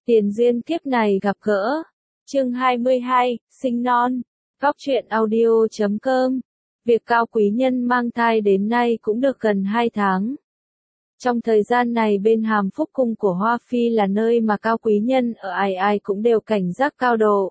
Tiền duyên kiếp này gặp gỡ. Chương 22, sinh non. Góc truyện audio.com. Việc Cao Quý Nhân mang thai đến nay cũng được gần 2 tháng. Trong thời gian này bên Hàm Phúc Cung của Hoa Phi là nơi mà Cao Quý Nhân ở ai ai cũng đều cảnh giác cao độ.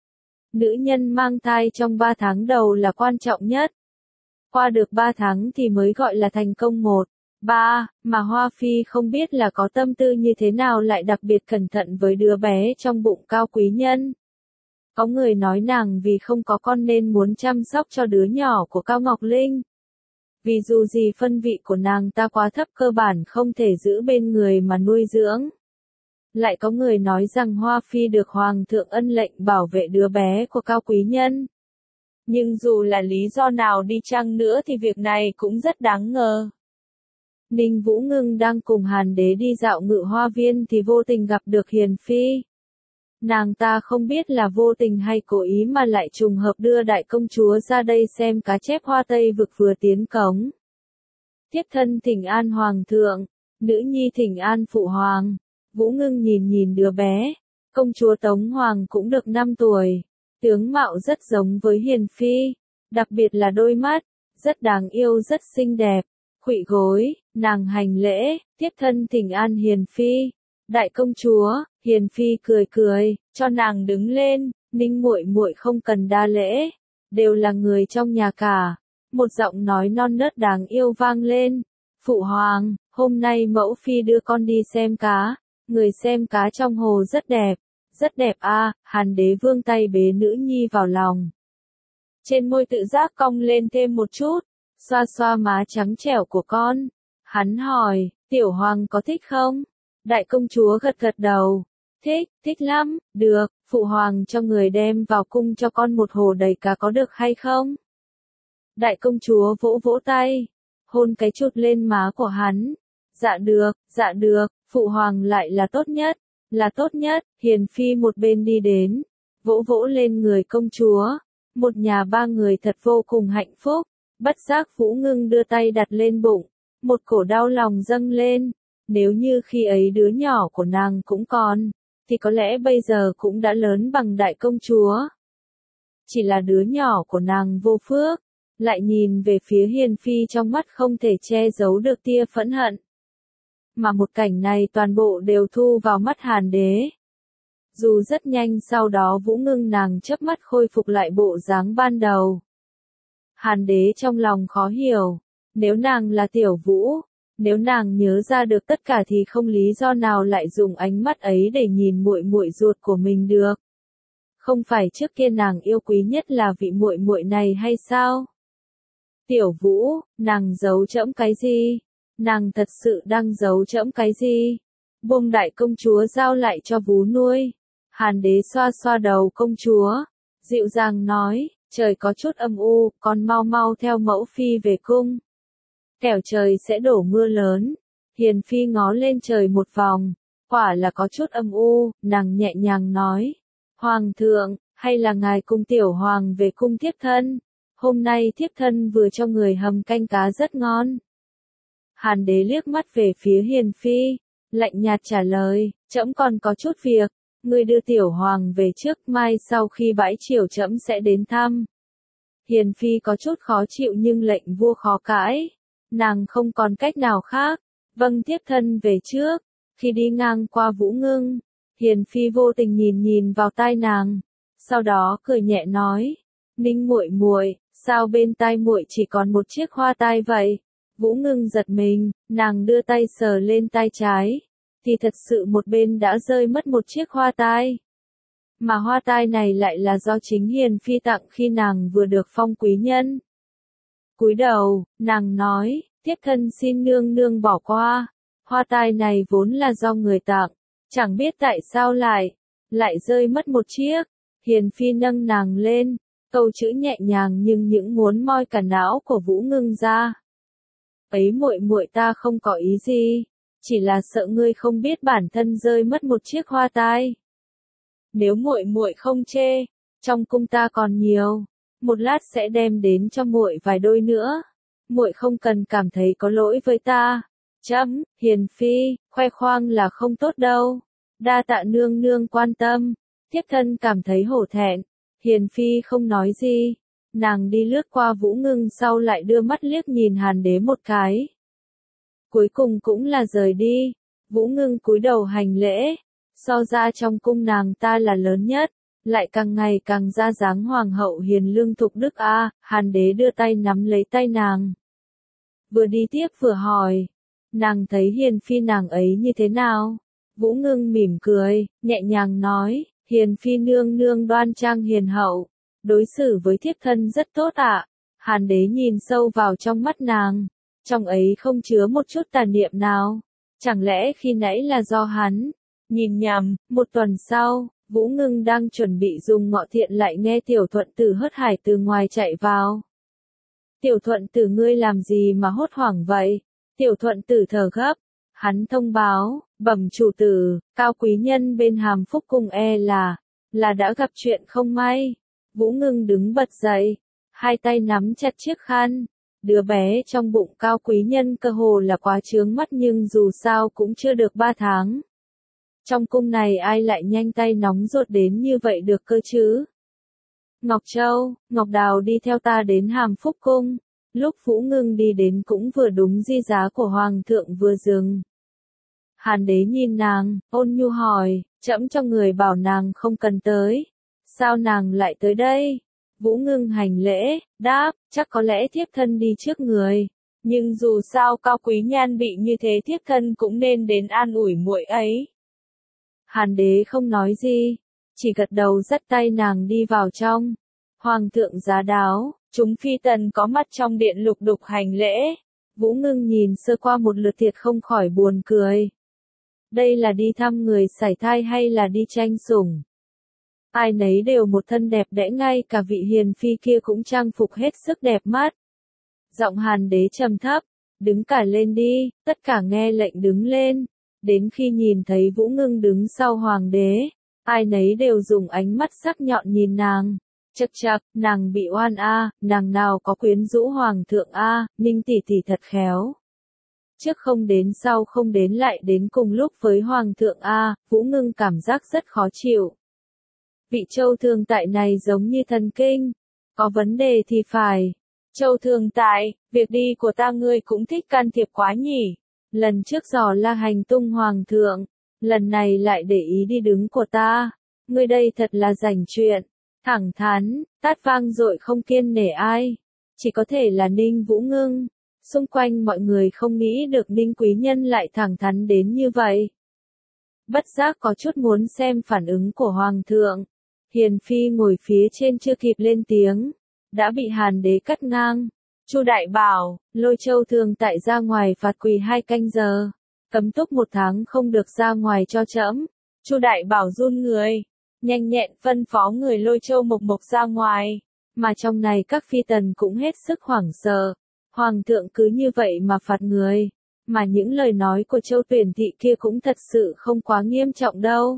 Nữ nhân mang thai trong 3 tháng đầu là quan trọng nhất. Qua được 3 tháng thì mới gọi là thành công 1. 3, mà Hoa Phi không biết là có tâm tư như thế nào lại đặc biệt cẩn thận với đứa bé trong bụng Cao Quý Nhân. Có người nói nàng vì không có con nên muốn chăm sóc cho đứa nhỏ của Cao Ngọc Linh. Vì dù gì phân vị của nàng ta quá thấp cơ bản không thể giữ bên người mà nuôi dưỡng. Lại có người nói rằng Hoa Phi được Hoàng thượng ân lệnh bảo vệ đứa bé của Cao Quý Nhân. Nhưng dù là lý do nào đi chăng nữa thì việc này cũng rất đáng ngờ. Ninh Vũ Ngưng đang cùng Hàn Đế đi dạo Ngự Hoa Viên thì vô tình gặp được Hiền Phi. Nàng ta không biết là vô tình hay cố ý mà lại trùng hợp đưa đại công chúa ra đây xem cá chép Hoa Tây vực vừa tiến cống. Thiếp thân thỉnh an Hoàng thượng, nữ nhi thỉnh an phụ hoàng. Vũ Ngưng nhìn đứa bé, công chúa Tống Hoàng cũng được 5 tuổi, tướng mạo rất giống với Hiền Phi, đặc biệt là đôi mắt, rất đáng yêu rất xinh đẹp. Khuỵu gối, nàng hành lễ, tiếp thân thỉnh an Hiền Phi. Đại công chúa, Hiền Phi cười, cho nàng đứng lên, Ninh muội muội không cần đa lễ, đều là người trong nhà cả. Một giọng nói non nớt đáng yêu vang lên. Phụ hoàng, hôm nay mẫu phi đưa con đi xem cá, người xem cá trong hồ rất đẹp a. Hàn Đế vươn tay bế nữ nhi vào lòng. Trên môi tự giác cong lên thêm một chút. Xoa xoa má trắng trẻo của con. Hắn hỏi, tiểu hoàng có thích không? Đại công chúa gật đầu. Thích lắm, được, phụ hoàng cho người đem vào cung cho con một hồ đầy cá có được hay không? Đại công chúa vỗ tay, hôn cái chụt lên má của hắn. Dạ được, phụ hoàng lại là tốt nhất, Hiền Phi một bên đi đến, vỗ lên người công chúa. Một nhà 3 người thật vô cùng hạnh phúc. Bất giác Vũ Ngưng đưa tay đặt lên bụng, một cổ đau lòng dâng lên, nếu như khi ấy đứa nhỏ của nàng cũng còn, thì có lẽ bây giờ cũng đã lớn bằng đại công chúa. Chỉ là đứa nhỏ của nàng vô phước, lại nhìn về phía Hiền Phi trong mắt không thể che giấu được tia phẫn hận. Mà một cảnh này toàn bộ đều thu vào mắt Hàn Đế. Dù rất nhanh sau đó Vũ Ngưng nàng chớp mắt khôi phục lại bộ dáng ban đầu. Hàn Đế trong lòng khó hiểu, nếu nàng là Tiểu Vũ, nếu nàng nhớ ra được tất cả thì không lý do nào lại dùng ánh mắt ấy để nhìn muội muội ruột của mình được. Không phải trước kia nàng yêu quý nhất là vị muội muội này hay sao? Tiểu Vũ, nàng giấu trẫm cái gì? Nàng thật sự đang giấu trẫm cái gì? Buông đại công chúa giao lại cho Vú nuôi. Hàn Đế xoa xoa đầu công chúa, dịu dàng nói. Trời có chút âm u, con mau theo mẫu phi về cung. Kẻo trời sẽ đổ mưa lớn. Hiền Phi ngó lên trời một vòng, quả là có chút âm u, nàng nhẹ nhàng nói. Hoàng thượng, hay là ngài cùng tiểu hoàng về cung thiếp thân? Hôm nay thiếp thân vừa cho người hầm canh cá rất ngon. Hàn Đế liếc mắt về phía Hiền Phi, lạnh nhạt trả lời, trẫm còn có chút việc. Ngươi đưa tiểu hoàng về trước, mai sau khi bãi triều trẫm sẽ đến thăm. Hiền Phi có chút khó chịu nhưng lệnh vua khó cãi. Nàng không còn cách nào khác. Vâng thiếp thân về trước. Khi đi ngang qua Vũ Ngưng, Hiền Phi vô tình nhìn vào tai nàng. Sau đó cười nhẹ nói. Ninh muội muội, sao bên tai muội chỉ còn một chiếc hoa tai vậy? Vũ Ngưng giật mình, nàng đưa tay sờ lên tai trái. Thì thật sự một bên đã rơi mất một chiếc hoa tai. Mà hoa tai này lại là do chính Hiền Phi tặng khi nàng vừa được phong quý nhân. Cúi đầu, nàng nói, thiếp thân xin nương nương bỏ qua. Hoa tai này vốn là do người tặng, chẳng biết tại sao lại rơi mất một chiếc. Hiền Phi nâng nàng lên, câu chữ nhẹ nhàng nhưng những muốn moi cả não của Vũ Ngưng ra. Ấy muội muội ta không có ý gì. Chỉ là sợ ngươi không biết bản thân rơi mất một chiếc hoa tai. Nếu muội muội không chê, trong cung ta còn nhiều, một lát sẽ đem đến cho muội vài đôi nữa. Muội không cần cảm thấy có lỗi với ta. Hiền Phi, khoe khoang là không tốt đâu. Đa tạ nương nương quan tâm, thiếp thân cảm thấy hổ thẹn. Hiền phi không nói gì, nàng đi lướt qua Vũ Ngưng sau lại đưa mắt liếc nhìn Hàn Đế một cái. Cuối cùng cũng là rời đi, Vũ Ngưng cúi đầu hành lễ, so ra trong cung nàng ta là lớn nhất, lại càng ngày càng ra dáng hoàng hậu hiền lương thục đức a. Hàn Đế đưa tay nắm lấy tay nàng. Vừa đi tiếp vừa hỏi, nàng thấy hiền phi nàng ấy như thế nào? Vũ Ngưng mỉm cười, nhẹ nhàng nói, hiền phi nương nương đoan trang hiền hậu, đối xử với thiếp thân rất tốt ạ. Hàn Đế nhìn sâu vào trong mắt nàng, trong ấy không chứa một chút tà niệm nào. Chẳng lẽ khi nãy là do hắn nhìn nhầm? Một tuần sau, Vũ Ngưng đang chuẩn bị dùng ngọ thiện lại nghe Tiểu Thuận Tử hớt hải từ ngoài chạy vào. Tiểu Thuận Tử ngươi làm gì mà hốt hoảng vậy? Tiểu Thuận Tử thở gấp, hắn thông báo, bẩm chủ tử, cao quý nhân bên Hàm Phúc cung là đã gặp chuyện không may. Vũ Ngưng đứng bật dậy, hai tay nắm chặt chiếc khăn. Đứa bé trong bụng cao quý nhân cơ hồ là quá chướng mắt nhưng dù sao cũng chưa được 3 tháng. Trong cung này ai lại nhanh tay nóng ruột đến như vậy được cơ chứ? Ngọc Châu, Ngọc Đào đi theo ta đến Hàm Phúc cung. Lúc Vũ Ngưng đi đến cũng vừa đúng di giá của Hoàng thượng vừa dừng. Hàn Đế nhìn nàng, ôn nhu hỏi, trẫm cho người bảo nàng không cần tới. Sao nàng lại tới đây? Vũ Ngưng hành lễ, đáp, chắc có lẽ thiếp thân đi trước người. Nhưng dù sao cao quý nhan bị như thế thiếp thân cũng nên đến an ủi muội ấy. Hàn Đế không nói gì, chỉ gật đầu dắt tay nàng đi vào trong. Hoàng thượng giá đáo, chúng phi tần có mặt trong điện lục đục hành lễ. Vũ Ngưng nhìn sơ qua một lượt thiệt không khỏi buồn cười. Đây là đi thăm người sảy thai hay là đi tranh sủng? Ai nấy đều một thân đẹp đẽ, ngay cả vị hiền phi kia cũng trang phục hết sức đẹp mắt. Giọng Hàn Đế trầm thấp, đứng cả lên đi, tất cả nghe lệnh đứng lên. Đến khi nhìn thấy Vũ Ngưng đứng sau Hoàng đế, ai nấy đều dùng ánh mắt sắc nhọn nhìn nàng. Chậc chậc, nàng bị oan a, nàng nào có quyến rũ Hoàng thượng a, Ninh tỷ tỷ thật khéo. Trước không đến sau không đến lại đến cùng lúc với Hoàng thượng a, Vũ Ngưng cảm giác rất khó chịu. Vị Châu Thương Tại này giống như thần kinh, có vấn đề thì phải. Châu Thương Tại, việc đi của ta ngươi cũng thích can thiệp quá nhỉ. Lần trước dò la hành tung Hoàng thượng, lần này lại để ý đi đứng của ta. Ngươi đây thật là rảnh chuyện, thẳng thắn, tát vang dội không kiêng nể ai. Chỉ có thể là Ninh Vũ Ngưng. Xung quanh mọi người không nghĩ được Ninh quý nhân lại thẳng thắn đến như vậy. Bất giác có chút muốn xem phản ứng của Hoàng thượng. Hiền phi ngồi phía trên chưa kịp lên tiếng, đã bị Hàn Đế cắt ngang. Chu đại bảo, lôi Châu Thương Tại ra ngoài phạt quỳ 2 canh giờ, cấm túc 1 tháng không được ra ngoài cho trẫm. Chu đại bảo run người, nhanh nhẹn phân phó người lôi Châu Mộc Mộc ra ngoài, mà trong này các phi tần cũng hết sức hoảng sợ. Hoàng thượng cứ như vậy mà phạt người, mà những lời nói của Châu Tuyển Thị kia cũng thật sự không quá nghiêm trọng đâu.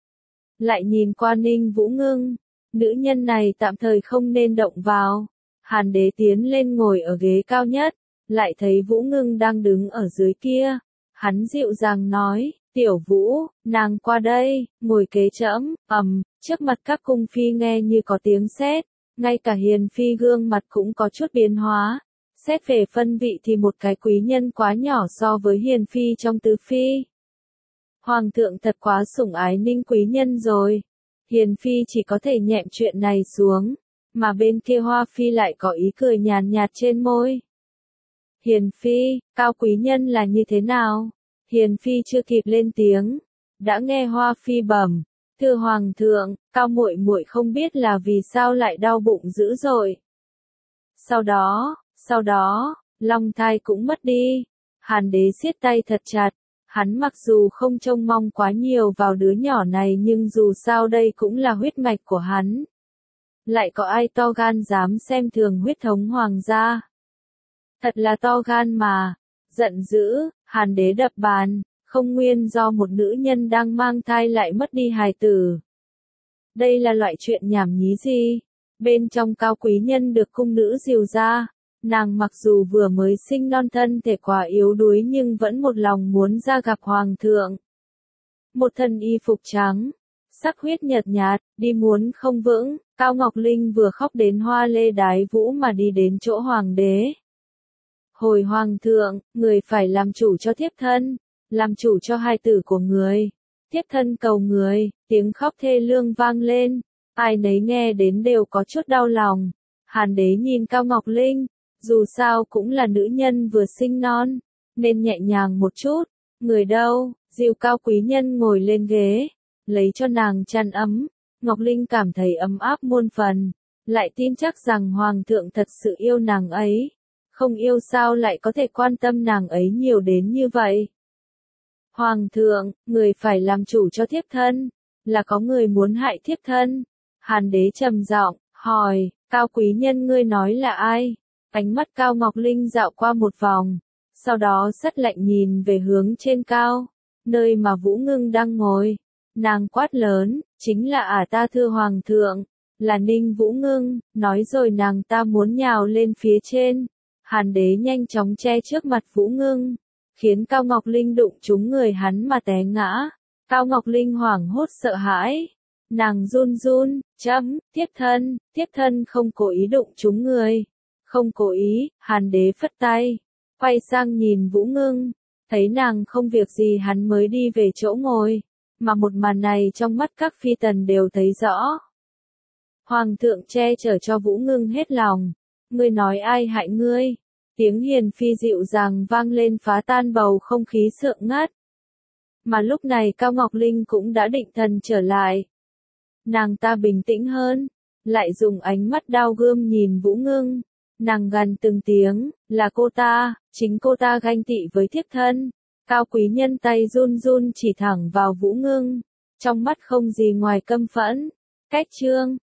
Lại nhìn qua Ninh Vũ Ngưng, nữ nhân này tạm thời không nên động vào. Hàn Đế tiến lên ngồi ở ghế cao nhất, lại thấy Vũ Ngưng đang đứng ở dưới kia. Hắn dịu dàng nói, tiểu Vũ, nàng qua đây, ngồi kế trẫm. Trước mặt các cung phi nghe như có tiếng sét, ngay cả hiền phi gương mặt cũng có chút biến hóa. Xét về phân vị thì một cái quý nhân quá nhỏ so với hiền phi trong tứ phi. Hoàng thượng thật quá sủng ái Ninh quý nhân rồi. Hiền phi chỉ có thể nhẹm chuyện này xuống, mà bên kia Hoa phi lại có ý cười nhàn nhạt trên môi. Hiền phi, cao quý nhân là như thế nào? Hiền phi chưa kịp lên tiếng, đã nghe Hoa phi bẩm, thưa Hoàng thượng, cao muội muội không biết là vì sao lại đau bụng dữ dội. Sau đó, long thai cũng mất đi. Hàn Đế siết tay thật chặt. Hắn mặc dù không trông mong quá nhiều vào đứa nhỏ này nhưng dù sao đây cũng là huyết mạch của hắn. Lại có ai to gan dám xem thường huyết thống hoàng gia? Thật là to gan mà. Giận dữ, Hàn Đế đập bàn, không nguyên do một nữ nhân đang mang thai lại mất đi hài tử. Đây là loại chuyện nhảm nhí gì? Bên trong cao quý nhân được cung nữ dìu ra. Nàng mặc dù vừa mới sinh non thân thể quá yếu đuối nhưng vẫn một lòng muốn ra gặp Hoàng thượng. một thân y phục trắng, sắc huyết nhợt nhạt, đi muốn không vững, Cao Ngọc Linh vừa khóc đến hoa lê đái vũ mà đi đến chỗ hoàng đế. Hồi hoàng thượng, người phải làm chủ cho thiếp thân, làm chủ cho hài tử của người. Thiếp thân cầu người, tiếng khóc thê lương vang lên, ai nấy nghe đến đều có chút đau lòng. Hàn đế nhìn Cao Ngọc Linh, dù sao cũng là nữ nhân vừa sinh non, nên nhẹ nhàng một chút. Người đâu, dìu Cao quý nhân ngồi lên ghế, lấy cho nàng chăn ấm. Ngọc Linh cảm thấy ấm áp muôn phần, lại tin chắc rằng hoàng thượng thật sự yêu nàng ấy. Không yêu sao lại có thể quan tâm nàng ấy nhiều đến như vậy. Hoàng thượng, người phải làm chủ cho thiếp thân, là có người muốn hại thiếp thân. Hàn đế trầm giọng, hỏi, Cao quý nhân ngươi nói là ai? Ánh mắt Cao Ngọc Linh dạo qua một vòng, sau đó rất lạnh nhìn về hướng trên cao, nơi mà Vũ Ngưng đang ngồi. Nàng quát lớn, chính là ta thưa hoàng thượng, là Ninh Vũ Ngưng, nói rồi nàng ta muốn nhào lên phía trên. Hàn đế nhanh chóng che trước mặt Vũ Ngưng, khiến Cao Ngọc Linh đụng trúng người hắn mà té ngã. Cao Ngọc Linh hoảng hốt sợ hãi, nàng run run, thiếp thân không cố ý đụng trúng người. Không cố ý, Hàn đế phất tay, quay sang nhìn Vũ Ngưng, thấy nàng không việc gì hắn mới đi về chỗ ngồi, mà một màn này trong mắt các phi tần đều thấy rõ. Hoàng thượng che chở cho Vũ Ngưng hết lòng, ngươi nói ai hại ngươi? Tiếng hiền phi dịu dàng vang lên phá tan bầu không khí sượng ngắt. Mà lúc này Cao Ngọc Linh cũng đã định thần trở lại. Nàng ta bình tĩnh hơn, lại dùng ánh mắt đao gươm nhìn Vũ Ngưng. Nàng gằn từng tiếng, là cô ta, chính cô ta ganh tị với thiếp thân. Cao quý nhân tay run run chỉ thẳng vào Vũ Ngưng, trong mắt không gì ngoài căm phẫn. Cách chương